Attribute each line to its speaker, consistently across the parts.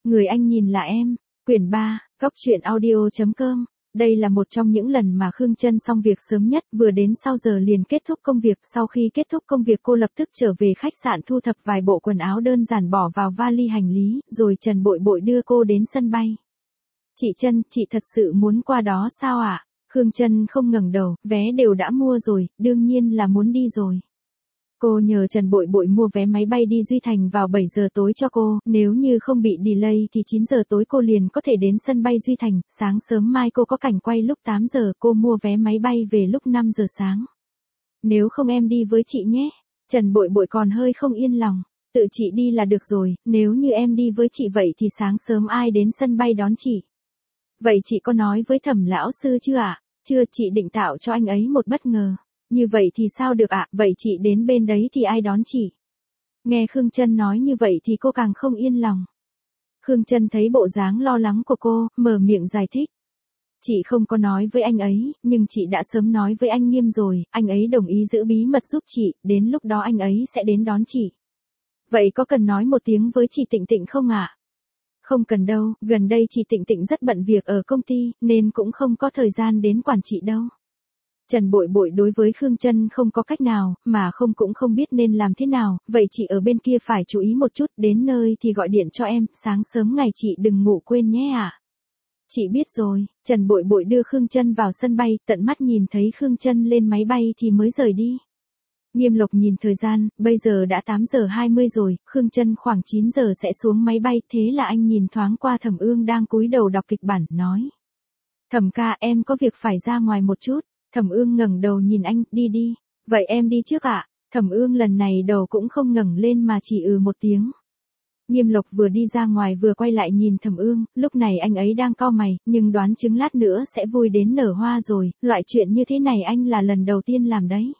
Speaker 1: Người anh nhìn là em. Quyển 3, Cóc truyện audio.com. Đây là một trong những lần mà Khương Trân xong việc sớm nhất, vừa đến sau giờ liền kết thúc công việc. Sau khi kết thúc công việc cô lập tức trở về khách sạn thu thập vài bộ quần áo đơn giản bỏ vào vali hành lý, rồi Trần Bội Bội đưa cô đến sân bay. Chị Trân, chị thật sự muốn qua đó sao ạ? Khương Trân không ngẩng đầu, vé đều đã mua rồi, đương nhiên là muốn đi rồi. Cô nhờ Trần Bội Bội mua vé máy bay đi Duy Thành vào 7 giờ tối cho cô, nếu như không bị delay thì 9 giờ tối cô liền có thể đến sân bay Duy Thành, sáng sớm mai cô có cảnh quay lúc 8 giờ, cô mua vé máy bay về lúc 5 giờ sáng. Nếu không em đi với chị nhé. Trần Bội Bội còn hơi không yên lòng, tự chị đi là được rồi, nếu như em đi với chị vậy thì sáng sớm ai đến sân bay đón chị? Vậy chị có nói với Thẩm lão sư chưa ạ? Chưa, chị định tạo cho anh ấy một bất ngờ. Như vậy thì sao được ạ, vậy chị đến bên đấy thì ai đón chị? Nghe Khương Trân nói như vậy thì cô càng không yên lòng. Khương Trân thấy bộ dáng lo lắng của cô, mở miệng giải thích. Chị không có nói với anh ấy, nhưng chị đã sớm nói với anh Nghiêm rồi, anh ấy đồng ý giữ bí mật giúp chị, đến lúc đó anh ấy sẽ đến đón chị. Vậy có cần nói một tiếng với chị Tịnh Tịnh không ạ? Không cần đâu, gần đây chị Tịnh Tịnh rất bận việc ở công ty, nên cũng không có thời gian đến quản chị đâu. Trần Bội Bội đối với Khương Trân không có cách nào, mà cũng không biết nên làm thế nào, vậy chị ở bên kia phải chú ý một chút, đến nơi thì gọi điện cho em, sáng sớm ngày chị đừng ngủ quên nhé ạ. Chị biết rồi. Trần Bội Bội đưa Khương Trân vào sân bay, tận mắt nhìn thấy Khương Trân lên máy bay thì mới rời đi. Nghiêm Lộc nhìn thời gian, bây giờ đã 8 giờ 20 rồi, Khương Trân khoảng 9 giờ sẽ xuống máy bay, thế là anh nhìn thoáng qua Thẩm Ương đang cúi đầu đọc kịch bản, nói. Thẩm ca, em có việc phải ra ngoài một chút. Thẩm Ương ngẩng đầu nhìn anh, đi đi. Vậy em đi trước ạ. Thẩm Ương lần này đầu cũng không ngẩng lên mà chỉ một tiếng. Nghiêm Lộc vừa đi ra ngoài vừa quay lại nhìn Thẩm Ương, lúc này anh ấy đang cau mày, nhưng đoán chừng lát nữa sẽ vui đến nở hoa rồi, loại chuyện như thế này anh là lần đầu tiên làm đấy.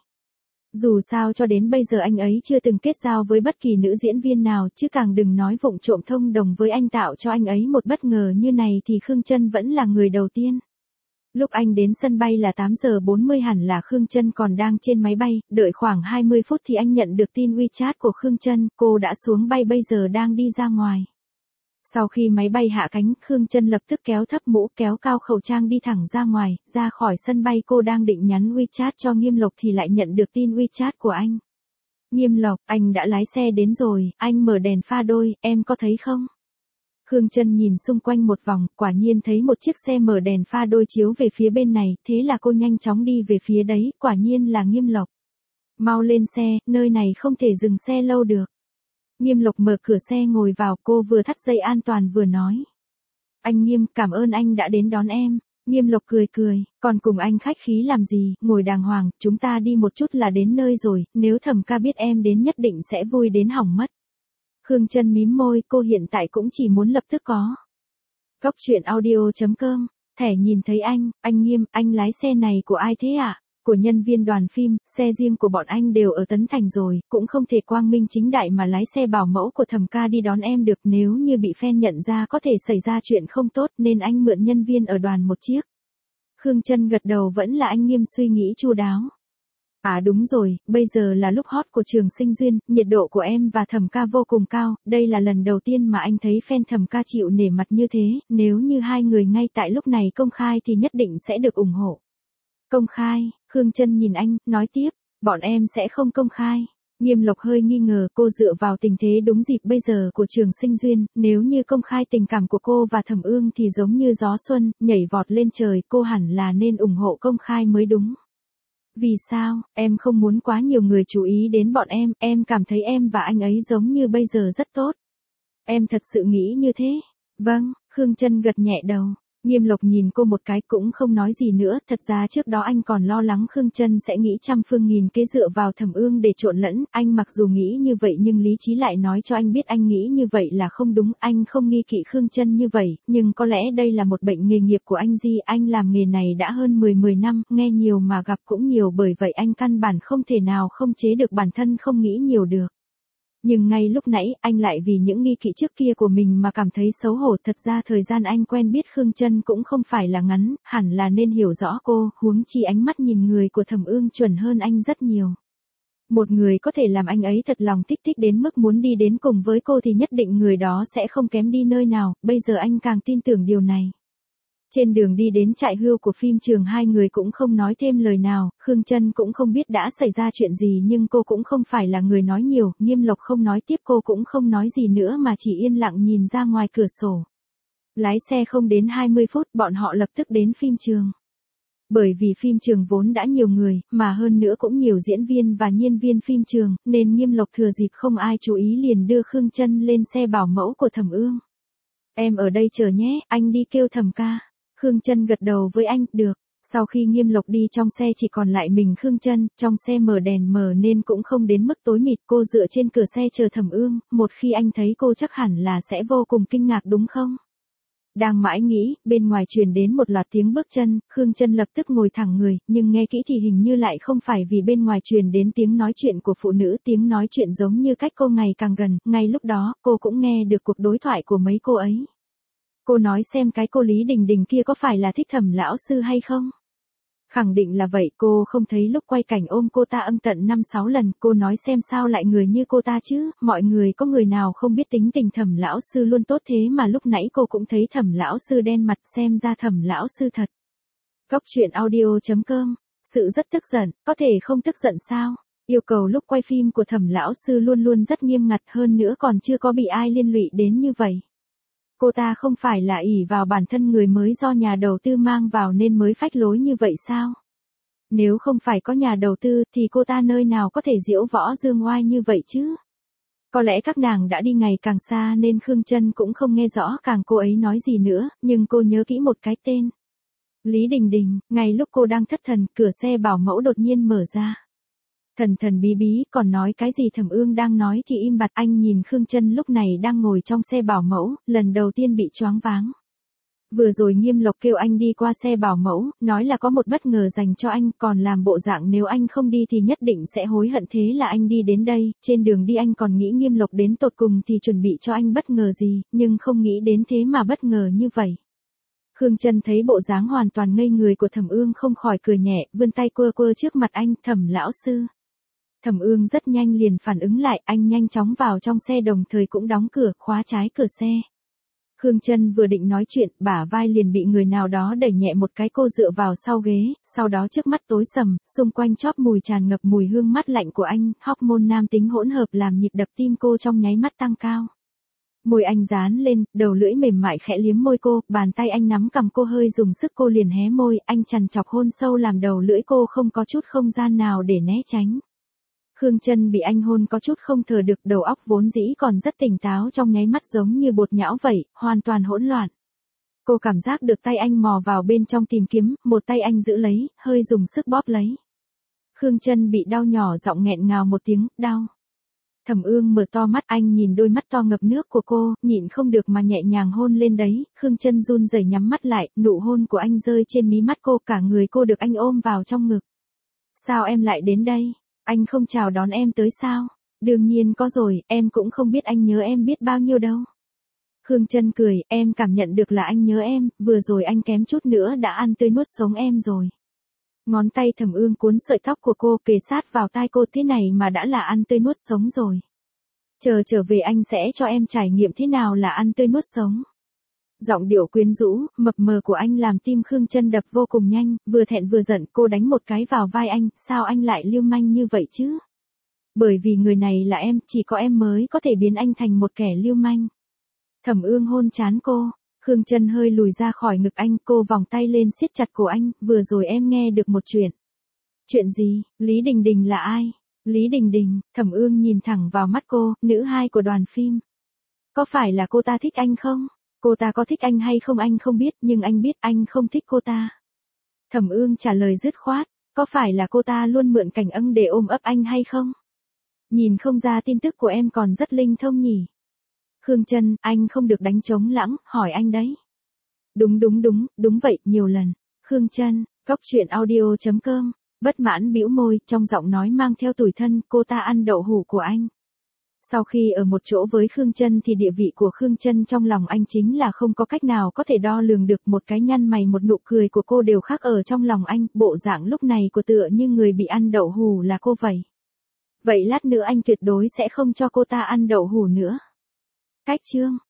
Speaker 1: Dù sao cho đến bây giờ anh ấy chưa từng kết giao với bất kỳ nữ diễn viên nào, chứ càng đừng nói vụng trộm thông đồng với anh tạo cho anh ấy một bất ngờ như này thì Khương Trân vẫn là người đầu tiên. Lúc anh đến sân bay là 8 giờ 40 hẳn là Khương Trân còn đang trên máy bay, đợi khoảng 20 phút thì anh nhận được tin WeChat của Khương Trân, cô đã xuống bay bây giờ đang đi ra ngoài. Sau khi máy bay hạ cánh, Khương Trân lập tức kéo thấp mũ, kéo cao khẩu trang đi thẳng ra ngoài, ra khỏi sân bay cô đang định nhắn WeChat cho Nghiêm Lộc thì lại nhận được tin WeChat của anh. Nghiêm Lộc, anh đã lái xe đến rồi, anh mở đèn pha đôi, em có thấy không? Khương Trân nhìn xung quanh một vòng, quả nhiên thấy một chiếc xe mở đèn pha đôi chiếu về phía bên này, thế là cô nhanh chóng đi về phía đấy, quả nhiên là Nghiêm Lộc. Mau lên xe, nơi này không thể dừng xe lâu được. Nghiêm Lộc mở cửa xe ngồi vào, cô vừa thắt dây an toàn vừa nói. Anh Nghiêm, cảm ơn anh đã đến đón em. Nghiêm Lộc cười cười, còn cùng anh khách khí làm gì, ngồi đàng hoàng, chúng ta đi một chút là đến nơi rồi, nếu Thẩm ca biết em đến nhất định sẽ vui đến hỏng mất. Khương Trân mím môi, cô hiện tại cũng chỉ muốn lập tức có. Cóc truyện audio.com, thẻ nhìn thấy anh Nghiêm, anh lái xe này của ai thế ạ? Của nhân viên đoàn phim, xe riêng của bọn anh đều ở Tấn Thành rồi, cũng không thể quang minh chính đại mà lái xe bảo mẫu của Thẩm ca đi đón em được, nếu như bị fan nhận ra có thể xảy ra chuyện không tốt nên anh mượn nhân viên ở đoàn một chiếc. Khương Trân gật đầu, vẫn là anh Nghiêm suy nghĩ chu đáo. À đúng rồi, bây giờ là lúc hot của Trường Sinh Duyên, nhiệt độ của em và Thẩm ca vô cùng cao, đây là lần đầu tiên mà anh thấy fan Thẩm ca chịu nể mặt như thế, nếu như hai người ngay tại lúc này công khai thì nhất định sẽ được ủng hộ. Công khai, Khương Trân nhìn anh, nói tiếp, bọn em sẽ không công khai. Nghiêm Lộc hơi nghi ngờ, cô dựa vào tình thế đúng dịp bây giờ của Trường Sinh Duyên, nếu như công khai tình cảm của cô và Thẩm Ương thì giống như gió xuân, nhảy vọt lên trời, cô hẳn là nên ủng hộ công khai mới đúng. Vì sao, em không muốn quá nhiều người chú ý đến bọn em cảm thấy em và anh ấy giống như bây giờ rất tốt. Em thật sự nghĩ như thế? Vâng, Khương Trân gật nhẹ đầu. Nghiêm Lộc nhìn cô một cái cũng không nói gì nữa, thật ra trước đó anh còn lo lắng Khương Trân sẽ nghĩ trăm phương nghìn kế dựa vào Thẩm Ương để trộn lẫn, anh mặc dù nghĩ như vậy nhưng lý trí lại nói cho anh biết anh nghĩ như vậy là không đúng, anh không nghi kỵ Khương Trân như vậy, nhưng có lẽ đây là một bệnh nghề nghiệp của anh anh làm nghề này đã hơn 10 năm, nghe nhiều mà gặp cũng nhiều, bởi vậy anh căn bản không thể nào không chế được bản thân không nghĩ nhiều được. Nhưng ngay lúc nãy, anh lại vì những nghi kỵ trước kia của mình mà cảm thấy xấu hổ, thật ra thời gian anh quen biết Khương Trân cũng không phải là ngắn, hẳn là nên hiểu rõ cô, huống chi ánh mắt nhìn người của Thẩm Ương chuẩn hơn anh rất nhiều. Một người có thể làm anh ấy thật lòng thích đến mức muốn đi đến cùng với cô thì nhất định người đó sẽ không kém đi nơi nào, bây giờ anh càng tin tưởng điều này. Trên đường đi đến trại hươu của phim trường hai người cũng không nói thêm lời nào, Khương Trân cũng không biết đã xảy ra chuyện gì nhưng cô cũng không phải là người nói nhiều, Nghiêm Lộc không nói tiếp cô cũng không nói gì nữa mà chỉ yên lặng nhìn ra ngoài cửa sổ. Lái xe không đến 20 phút bọn họ lập tức đến phim trường. Bởi vì phim trường vốn đã nhiều người, mà hơn nữa cũng nhiều diễn viên và nhân viên phim trường, nên Nghiêm Lộc thừa dịp không ai chú ý liền đưa Khương Trân lên xe bảo mẫu của Thẩm Ương. Em ở đây chờ nhé, anh đi kêu Thẩm ca. Khương Trân gật đầu với anh, được. Sau khi Nghiêm Lộc đi trong xe chỉ còn lại mình Khương Trân, trong xe mở đèn mờ nên cũng không đến mức tối mịt, cô dựa trên cửa xe chờ Thẩm Ương, một khi anh thấy cô chắc hẳn là sẽ vô cùng kinh ngạc đúng không? Đang mãi nghĩ, bên ngoài truyền đến một loạt tiếng bước chân, Khương Trân lập tức ngồi thẳng người, nhưng nghe kỹ thì hình như lại không phải vì bên ngoài truyền đến tiếng nói chuyện của phụ nữ, tiếng nói chuyện giống như cách cô ngày càng gần, ngay lúc đó, cô cũng nghe được cuộc đối thoại của mấy cô ấy. Cô nói xem cái cô Lý Đình Đình kia có phải là thích Thẩm lão sư hay không? Khẳng định là vậy, cô không thấy lúc quay cảnh ôm cô ta tận 5-6 lần, cô nói xem sao lại người như cô ta chứ, mọi người có người nào không biết tính tình Thẩm lão sư luôn tốt thế mà lúc nãy cô cũng thấy Thẩm lão sư đen mặt, xem ra Thẩm lão sư thật. Góc truyện audio.com, sự rất tức giận, có thể không tức giận sao? Yêu cầu lúc quay phim của Thẩm lão sư luôn luôn rất nghiêm ngặt, hơn nữa còn chưa có bị ai liên lụy đến như vậy. Cô ta không phải là ỷ vào bản thân người mới do nhà đầu tư mang vào nên mới phách lối như vậy sao? Nếu không phải có nhà đầu tư thì cô ta nơi nào có thể diễu võ dương oai như vậy chứ? Có lẽ các nàng đã đi ngày càng xa nên Khương Trân cũng không nghe rõ càng cô ấy nói gì nữa, nhưng cô nhớ kỹ một cái tên. Lý Đình Đình, ngay lúc cô đang thất thần, cửa xe bảo mẫu đột nhiên mở ra. Thần thần bí bí, còn nói cái gì Thẩm Ương đang nói thì im bặt, anh nhìn Khương Trân lúc này đang ngồi trong xe bảo mẫu, lần đầu tiên bị choáng váng. Vừa rồi Nghiêm Lộc kêu anh đi qua xe bảo mẫu, nói là có một bất ngờ dành cho anh, còn làm bộ dạng nếu anh không đi thì nhất định sẽ hối hận, thế là anh đi đến đây, trên đường đi anh còn nghĩ Nghiêm Lộc đến tột cùng thì chuẩn bị cho anh bất ngờ gì, nhưng không nghĩ đến thế mà bất ngờ như vậy. Khương Trân thấy bộ dáng hoàn toàn ngây người của Thẩm Ương không khỏi cười nhẹ, vươn tay quơ quơ trước mặt anh, Thẩm lão sư. Thẩm Ương rất nhanh liền phản ứng lại, anh nhanh chóng vào trong xe đồng thời cũng đóng cửa, khóa trái cửa xe. Khương Trân vừa định nói chuyện, bả vai liền bị người nào đó đẩy nhẹ một cái, cô dựa vào sau ghế, sau đó trước mắt tối sầm, xung quanh chóp mùi tràn ngập mùi hương mát lạnh của anh, hormone nam tính hỗn hợp làm nhịp đập tim cô trong nháy mắt tăng cao. Môi anh dán lên, đầu lưỡi mềm mại khẽ liếm môi cô, bàn tay anh nắm cằm cô hơi dùng sức, cô liền hé môi, anh chằn chọc hôn sâu làm đầu lưỡi cô không có chút không gian nào để né tránh. Khương Trân bị anh hôn có chút không thở được, đầu óc vốn dĩ còn rất tỉnh táo trong nháy mắt giống như bột nhão vậy, hoàn toàn hỗn loạn. Cô cảm giác được tay anh mò vào bên trong tìm kiếm, một tay anh giữ lấy, hơi dùng sức bóp lấy. Khương Trân bị đau nhỏ giọng nghẹn ngào một tiếng, đau. Thẩm Ương mở to mắt, anh nhìn đôi mắt to ngập nước của cô, nhịn không được mà nhẹ nhàng hôn lên đấy, Khương Trân run rẩy nhắm mắt lại, nụ hôn của anh rơi trên mí mắt cô, cả người cô được anh ôm vào trong ngực. Sao em lại đến đây? Anh không chào đón em tới sao? Đương nhiên có rồi, em cũng không biết anh nhớ em biết bao nhiêu đâu. Khương Trân cười, em cảm nhận được là anh nhớ em, vừa rồi anh kém chút nữa đã ăn tươi nuốt sống em rồi. Ngón tay Thẩm Ương cuốn sợi tóc của cô kề sát vào tai cô, thế này mà đã là ăn tươi nuốt sống rồi. Chờ trở về anh sẽ cho em trải nghiệm thế nào là ăn tươi nuốt sống. Giọng điệu quyến rũ, mập mờ của anh làm tim Khương Trân đập vô cùng nhanh, vừa thẹn vừa giận, cô đánh một cái vào vai anh, sao anh lại lưu manh như vậy chứ? Bởi vì người này là em, chỉ có em mới có thể biến anh thành một kẻ lưu manh. Thẩm Ương hôn trán cô, Khương Trân hơi lùi ra khỏi ngực anh, cô vòng tay lên siết chặt cổ anh, vừa rồi em nghe được một chuyện. Chuyện gì? Lý Đình Đình là ai? Lý Đình Đình, Thẩm Ương nhìn thẳng vào mắt cô, nữ hai của đoàn phim. Có phải là cô ta thích anh không? Cô ta có thích anh hay không anh không biết, nhưng anh biết anh không thích cô ta. Thẩm Ương trả lời dứt khoát, có phải là cô ta luôn mượn cảnh ân để ôm ấp anh hay không? Nhìn không ra tin tức của em còn rất linh thông nhỉ. Khương Trân, anh không được đánh trống lẵng, hỏi anh đấy. Đúng vậy, nhiều lần. Khương Trân, góc truyện audio.com, bất mãn bĩu môi, trong giọng nói mang theo tủi thân, cô ta ăn đậu hũ của anh. Sau khi ở một chỗ với Khương Trân thì địa vị của Khương Trân trong lòng anh chính là không có cách nào có thể đo lường được, một cái nhăn mày một nụ cười của cô đều khác ở trong lòng anh, bộ dạng lúc này của tựa như người bị ăn đậu hũ là cô vậy. vậy lát nữa anh tuyệt đối sẽ không cho cô ta ăn đậu hũ nữa. Cách chương